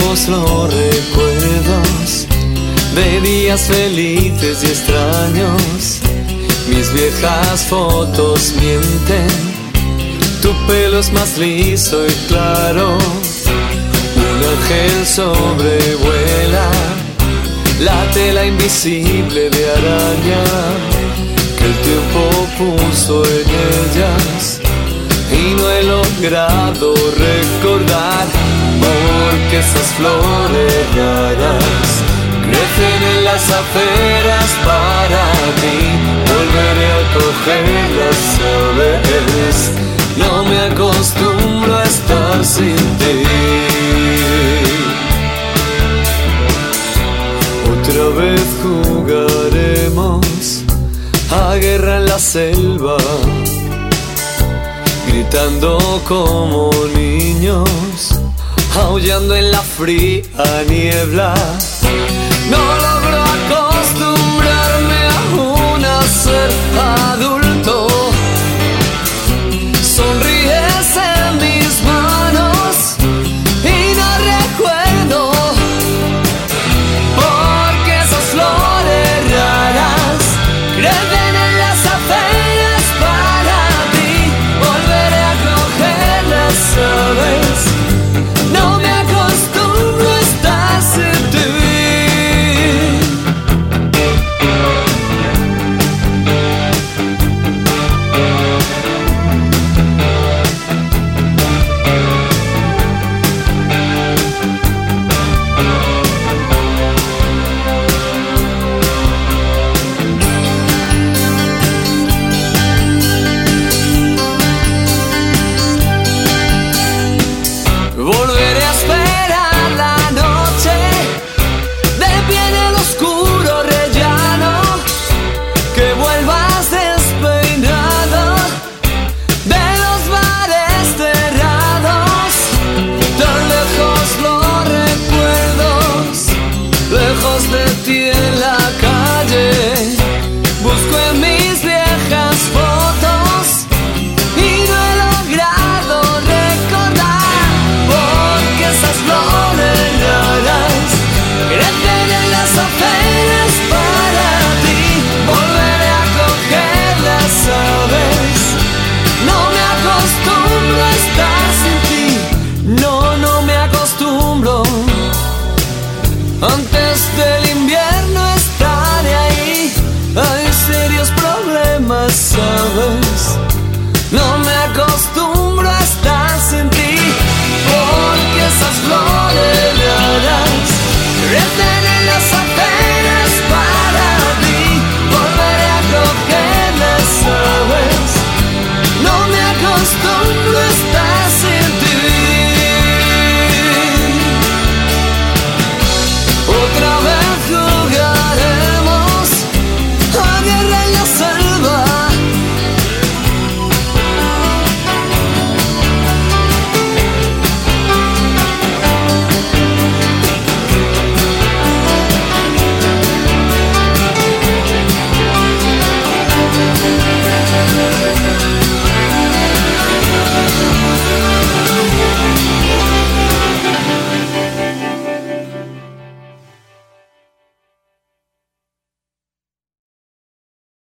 vivos los recuerdos de días felices y extraños. Mis viejas fotos mienten, tu pelo es más liso y claro. Un ángel sobrevuela la tela invisible de araña que el tiempo puso en ellas y no he logrado recordar, porque esas flores raras crecen en las aceras para mí. Volveré a cogerlas, sabes, no me acostumbro a estar sin ti. Otra vez jugaremos a guerra en la selva, gritando como niños, aullando en la fría niebla. No